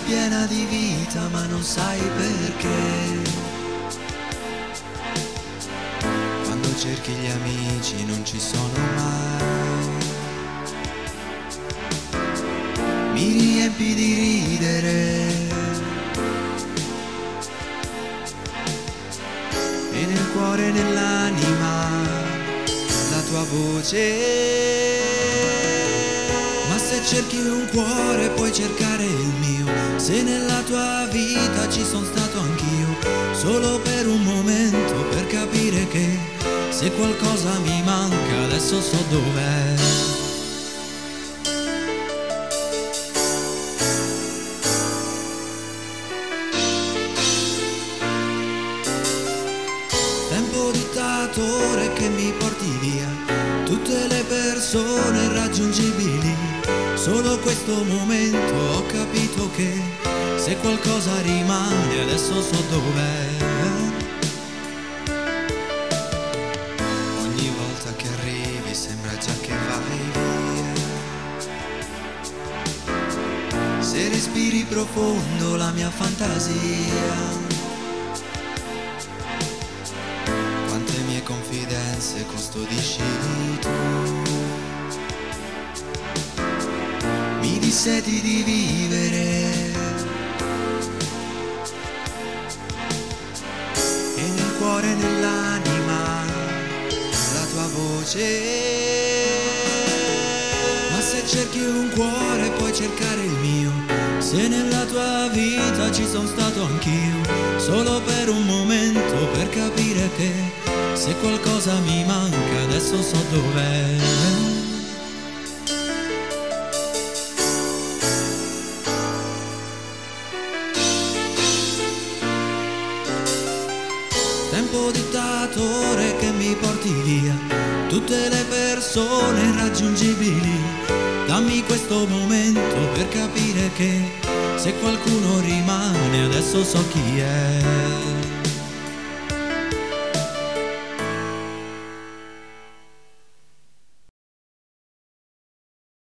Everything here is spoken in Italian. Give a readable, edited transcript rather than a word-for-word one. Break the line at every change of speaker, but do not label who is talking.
piena di vita ma non sai perché. Quando cerchi gli amici non ci sono mai. Mi riempi di ridere e nel cuore e nell'anima la tua voce. Ma se cerchi un cuore puoi cercare il mio. Se nella tua vita ci sono stato anch'io, solo per un momento, per capire che se qualcosa mi manca adesso so dov'è. Tempo dittatore che mi porti via tutte le persone irraggiungibili. Solo questo momento ho capito che se qualcosa rimane adesso so dov'è. Ogni volta che arrivi sembra già che vai via. Se respiri profondo la mia fantasia, quante mie confidenze custodisci tu. Mi disseti di vivere e nel cuore e nell'anima la tua voce. Ma se cerchi un cuore puoi cercare il mio. Se nella tua vita ci sono stato anch'io, solo per un momento, per capire che se qualcosa mi manca adesso so dov'è. Tempo dittatore che mi porti via tutte le persone irraggiungibili. Dammi questo momento per capire che se qualcuno rimane adesso so chi è.